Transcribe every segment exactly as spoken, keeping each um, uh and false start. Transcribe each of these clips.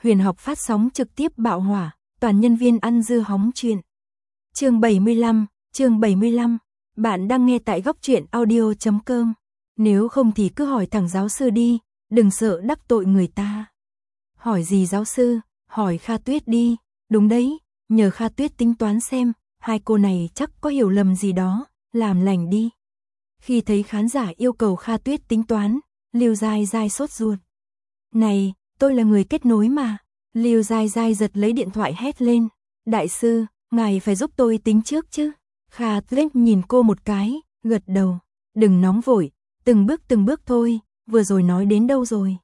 huyền học phát sóng trực tiếp bạo hỏa, toàn nhân viên ăn dưa hóng chuyện. Chương bảy mươi lăm, chương bảy mươi lăm. Bạn đang nghe tại góc truyện audio chấm com. Nếu không thì cứ hỏi thẳng giáo sư đi, đừng sợ đắc tội người ta. Hỏi gì giáo sư? Hỏi Kha Tuyết đi. Đúng đấy, nhờ Kha Tuyết tính toán xem, hai cô này chắc có hiểu lầm gì đó, làm lành đi. Khi thấy khán giả yêu cầu Kha Tuyết tính toán, Lưu Giai Giai sốt ruột. Này, tôi là người kết nối mà. Lưu Giai Giai giật lấy điện thoại hét lên. Đại sư, ngài phải giúp tôi tính trước chứ. Kha Tuyết nhìn cô một cái, gật đầu. Đừng nóng vội, từng bước từng bước thôi, vừa rồi nói đến đâu rồi.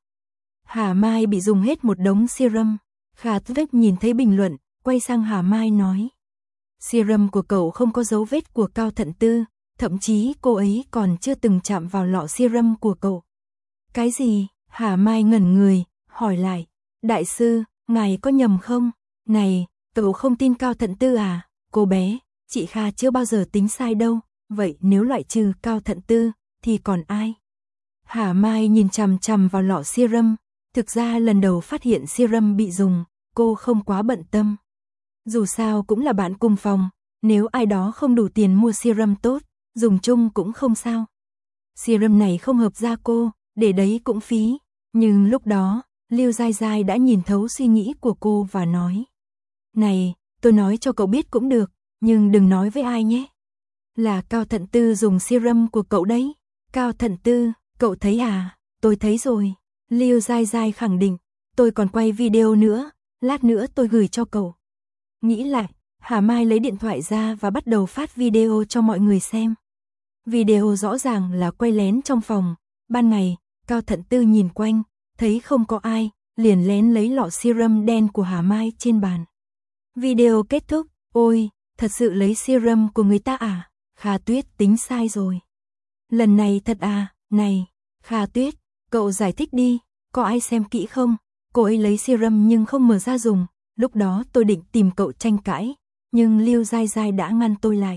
Hà Mai bị dùng hết một đống serum. Kha Tuyết nhìn thấy bình luận, quay sang Hà Mai nói. Serum của cậu không có dấu vết của Cao Thận Tư, thậm chí cô ấy còn chưa từng chạm vào lọ serum của cậu. Cái gì? Hà Mai ngẩn người, hỏi lại. Đại sư, ngài có nhầm không? Này, cậu không tin Cao Thận Tư à? Cô bé, chị Kha chưa bao giờ tính sai đâu, vậy nếu loại trừ Cao Thận Tư, thì còn ai? Hà Mai nhìn chằm chằm vào lọ serum, thực ra lần đầu phát hiện serum bị dùng, cô không quá bận tâm. Dù sao cũng là bạn cùng phòng, nếu ai đó không đủ tiền mua serum tốt, dùng chung cũng không sao. Serum này không hợp da cô, để đấy cũng phí. Nhưng lúc đó, Lưu Giai Giai đã nhìn thấu suy nghĩ của cô và nói. Này, tôi nói cho cậu biết cũng được, nhưng đừng nói với ai nhé. Là Cao Thận Tư dùng serum của cậu đấy. Cao Thận Tư, cậu thấy à? Tôi thấy rồi. Lưu Giai Giai khẳng định. Tôi còn quay video nữa, lát nữa tôi gửi cho cậu. Nghĩ lại, Hà Mai lấy điện thoại ra và bắt đầu phát video cho mọi người xem. Video rõ ràng là quay lén trong phòng. Ban ngày, Cao Thận Tư nhìn quanh, thấy không có ai, liền lén lấy lọ serum đen của Hà Mai trên bàn. Video kết thúc, ôi, thật sự lấy serum của người ta à? Kha Tuyết tính sai rồi. Lần này thật à? Này, Kha Tuyết, cậu giải thích đi, có ai xem kỹ không? Cô ấy lấy serum nhưng không mở ra dùng, lúc đó tôi định tìm cậu tranh cãi, nhưng Lưu Giai Giai đã ngăn tôi lại.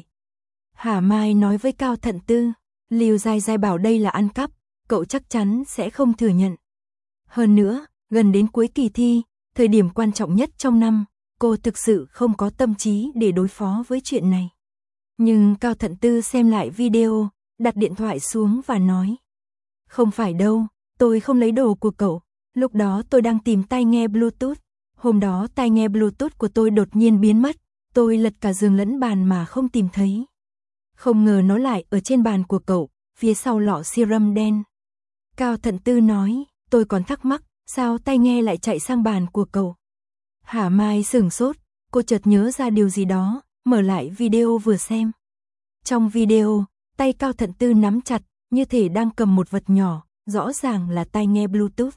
Hà Mai nói với Cao Thận Tư, Lưu Giai Giai bảo đây là ăn cắp, cậu chắc chắn sẽ không thừa nhận. Hơn nữa, gần đến cuối kỳ thi, thời điểm quan trọng nhất trong năm, cô thực sự không có tâm trí để đối phó với chuyện này. Nhưng Cao Thận Tư xem lại video, đặt điện thoại xuống và nói. Không phải đâu, tôi không lấy đồ của cậu, lúc đó tôi đang tìm tai nghe Bluetooth. Hôm đó tai nghe Bluetooth của tôi đột nhiên biến mất, tôi lật cả giường lẫn bàn mà không tìm thấy. Không ngờ nó lại ở trên bàn của cậu, phía sau lọ serum đen. Cao Thận Tư nói, tôi còn thắc mắc, sao tai nghe lại chạy sang bàn của cậu? Hà Mai sửng sốt, cô chợt nhớ ra điều gì đó, mở lại video vừa xem. Trong video, tay Cao Thận Tư nắm chặt, như thể đang cầm một vật nhỏ, rõ ràng là tai nghe Bluetooth.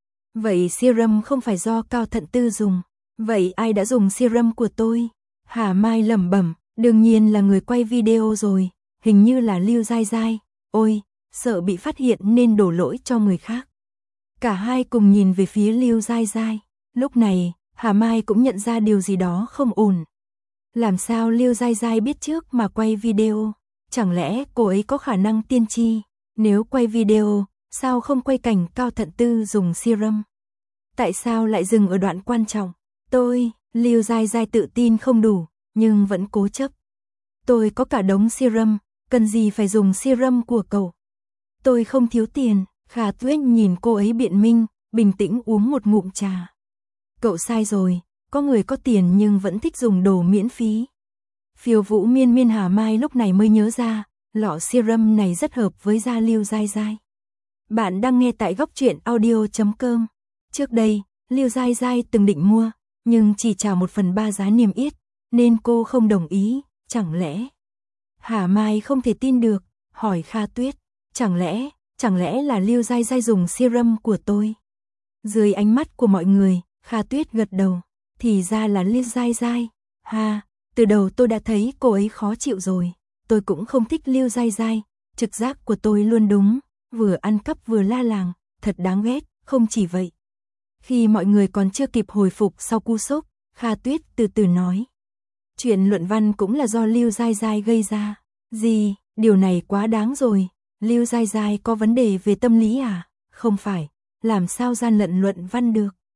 Vậy serum không phải do Cao Thận Tư dùng, vậy ai đã dùng serum của tôi? Hà Mai lẩm bẩm, đương nhiên là người quay video rồi, hình như là Lưu Giai Giai. Ôi, sợ bị phát hiện nên đổ lỗi cho người khác. Cả hai cùng nhìn về phía Lưu Giai Giai. Lúc này, Hà Mai cũng nhận ra điều gì đó không ổn. Làm sao Lưu Giai Giai biết trước mà quay video? Chẳng lẽ cô ấy có khả năng tiên tri? Nếu quay video, sao không quay cảnh Cao Thận Tư dùng serum? Tại sao lại dừng ở đoạn quan trọng? Tôi, Lưu Giai Giai tự tin không đủ, nhưng vẫn cố chấp. Tôi có cả đống serum, cần gì phải dùng serum của cậu? Tôi không thiếu tiền. Kha Tuyết nhìn cô ấy biện minh, bình tĩnh uống một ngụm trà. Cậu sai rồi, có người có tiền nhưng vẫn thích dùng đồ miễn phí. Phiêu Vũ Miên Miên Hà Mai lúc này mới nhớ ra, lọ serum này rất hợp với da Lưu Giai Giai. Bạn đang nghe tại góc truyện audio chấm com. Trước đây, Lưu Giai Giai từng định mua, nhưng chỉ trả một phần ba giá niêm yết, nên cô không đồng ý, chẳng lẽ? Hà Mai không thể tin được, hỏi Kha Tuyết, chẳng lẽ, chẳng lẽ là Lưu Giai Giai dùng serum của tôi? Dưới ánh mắt của mọi người, Kha Tuyết gật đầu, thì ra là Lưu Giai Giai. Ha, từ đầu tôi đã thấy cô ấy khó chịu rồi, tôi cũng không thích Lưu Giai Giai, trực giác của tôi luôn đúng, vừa ăn cắp vừa la làng, thật đáng ghét, không chỉ vậy. Khi mọi người còn chưa kịp hồi phục sau cú sốc, Kha Tuyết từ từ nói. Chuyện luận văn cũng là do Lưu Giai Giai gây ra. Gì, điều này quá đáng rồi. Lưu Giai Giai có vấn đề về tâm lý à? Không phải, làm sao gian lận luận văn được?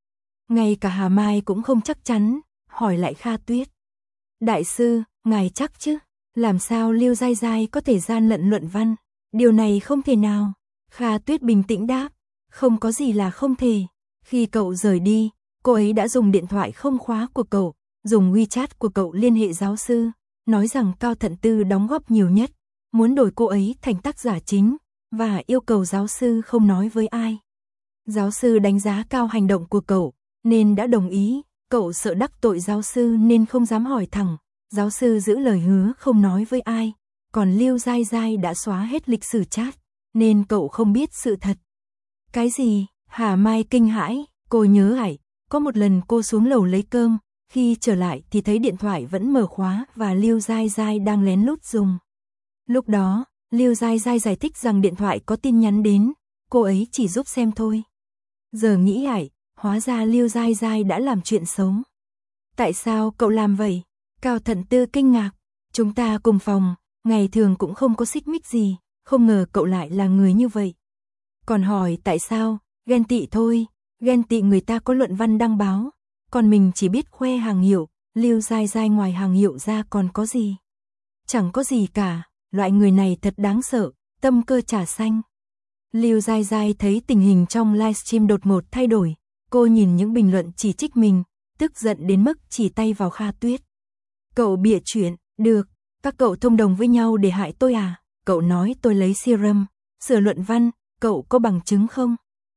Ngay cả Hà Mai cũng không chắc chắn, hỏi lại Kha Tuyết. Đại sư, ngài chắc chứ? Làm sao Lưu Giai Giai có thể gian lận luận văn? Điều này không thể nào. Kha Tuyết bình tĩnh đáp. Không có gì là không thể. Khi cậu rời đi, cô ấy đã dùng điện thoại không khóa của cậu, dùng WeChat của cậu liên hệ giáo sư, nói rằng Cao Thận Tư đóng góp nhiều nhất, muốn đổi cô ấy thành tác giả chính, và yêu cầu giáo sư không nói với ai. Giáo sư đánh giá cao hành động của cậu, nên đã đồng ý. Cậu sợ đắc tội giáo sư nên không dám hỏi thẳng. Giáo sư giữ lời hứa không nói với ai. Còn Lưu Giai Giai đã xóa hết lịch sử chat, nên cậu không biết sự thật. Cái gì? Hà Mai kinh hãi. Cô nhớ ải, có một lần cô xuống lầu lấy cơm, khi trở lại thì thấy điện thoại vẫn mở khóa và Lưu Giai Giai đang lén lút dùng. Lúc đó, Lưu Giai Giai giải thích rằng điện thoại có tin nhắn đến, cô ấy chỉ giúp xem thôi. Giờ nghĩ ải, hóa ra Lưu Giai Giai đã làm chuyện xấu. Tại sao cậu làm vậy? Cao Thận Tư kinh ngạc. Chúng ta cùng phòng, ngày thường cũng không có xích mích gì, không ngờ cậu lại là người như vậy. Còn hỏi tại sao? Ghen tị thôi, ghen tị người ta có luận văn đăng báo, còn mình chỉ biết khoe hàng hiệu. Lưu Giai Giai ngoài hàng hiệu ra còn có gì? Chẳng có gì cả, loại người này thật đáng sợ, tâm cơ trà xanh. Lưu Giai Giai thấy tình hình trong livestream đột ngột thay đổi, cô nhìn những bình luận chỉ trích mình, tức giận đến mức chỉ tay vào Kha Tuyết. Cậu bịa chuyện, được, các cậu thông đồng với nhau để hại tôi à? Cậu nói tôi lấy serum, sửa luận văn, cậu có bằng chứng không?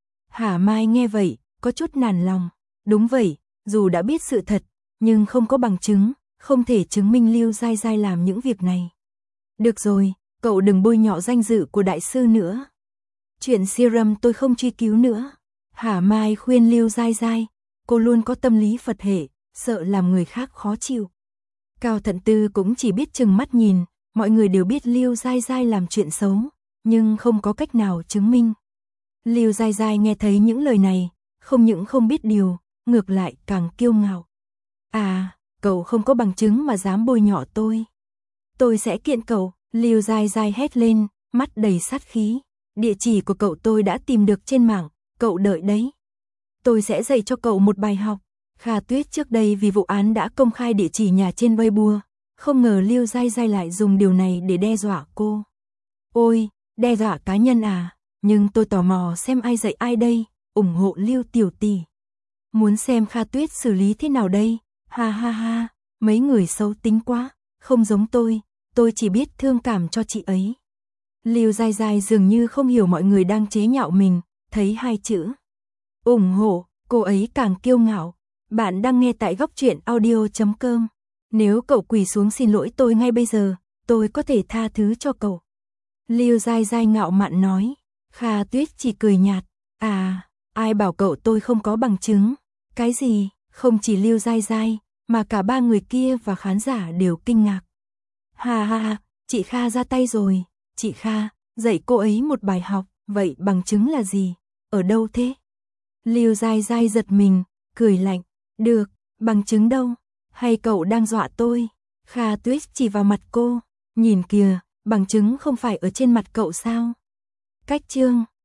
Hà Mai nghe vậy, có chút nản lòng. Đúng vậy, dù đã biết sự thật, nhưng không có bằng chứng, không thể chứng minh Lưu Giai Giai làm những việc này. Được rồi, cậu đừng bôi nhọ danh dự của đại sư nữa. Chuyện serum tôi không truy cứu nữa. Hà Mai khuyên Lưu Giai Giai, cô luôn có tâm lý Phật hệ, sợ làm người khác khó chịu. Cao Thận Tư cũng chỉ biết chừng mắt nhìn, mọi người đều biết Lưu Giai Giai làm chuyện xấu, nhưng không có cách nào chứng minh. Lưu Giai Giai nghe thấy những lời này, không những không biết điều, ngược lại càng kiêu ngạo. À, cậu không có bằng chứng mà dám bôi nhọ tôi. Tôi sẽ kiện cậu, Lưu Giai Giai hét lên, mắt đầy sát khí. Địa chỉ của cậu tôi đã tìm được trên mạng, cậu đợi đấy. Tôi sẽ dạy cho cậu một bài học. Kha Tuyết trước đây vì vụ án đã công khai địa chỉ nhà trên Weibo, không ngờ Lưu Giai Giai lại dùng điều này để đe dọa cô. Ôi, đe dọa cá nhân à, nhưng tôi tò mò xem ai dạy ai đây, ủng hộ Lưu tiểu tỷ. Muốn xem Kha Tuyết xử lý thế nào đây, ha ha ha, mấy người xấu tính quá, không giống tôi, tôi chỉ biết thương cảm cho chị ấy. Lưu Giai Giai dường như không hiểu mọi người đang chế nhạo mình, thấy hai chữ ủng hộ, cô ấy càng kiêu ngạo. Bạn đang nghe tại góc truyện audio chấm com. Nếu cậu quỳ xuống xin lỗi tôi ngay bây giờ, tôi có thể tha thứ cho cậu. Lưu Giai Giai ngạo mạn nói. Kha Tuyết chỉ cười nhạt. À, ai bảo cậu tôi không có bằng chứng? Cái gì? Không chỉ Lưu Giai Giai, mà cả ba người kia và khán giả đều kinh ngạc. Ha ha ha, chị Kha ra tay rồi. Chị Kha, dạy cô ấy một bài học, vậy bằng chứng là gì? Ở đâu thế? Lưu Giai Giai giật mình, cười lạnh. Được, bằng chứng đâu? Hay cậu đang dọa tôi? Kha Tuyết chỉ vào mặt cô. Nhìn kìa, bằng chứng không phải ở trên mặt cậu sao? Cách chương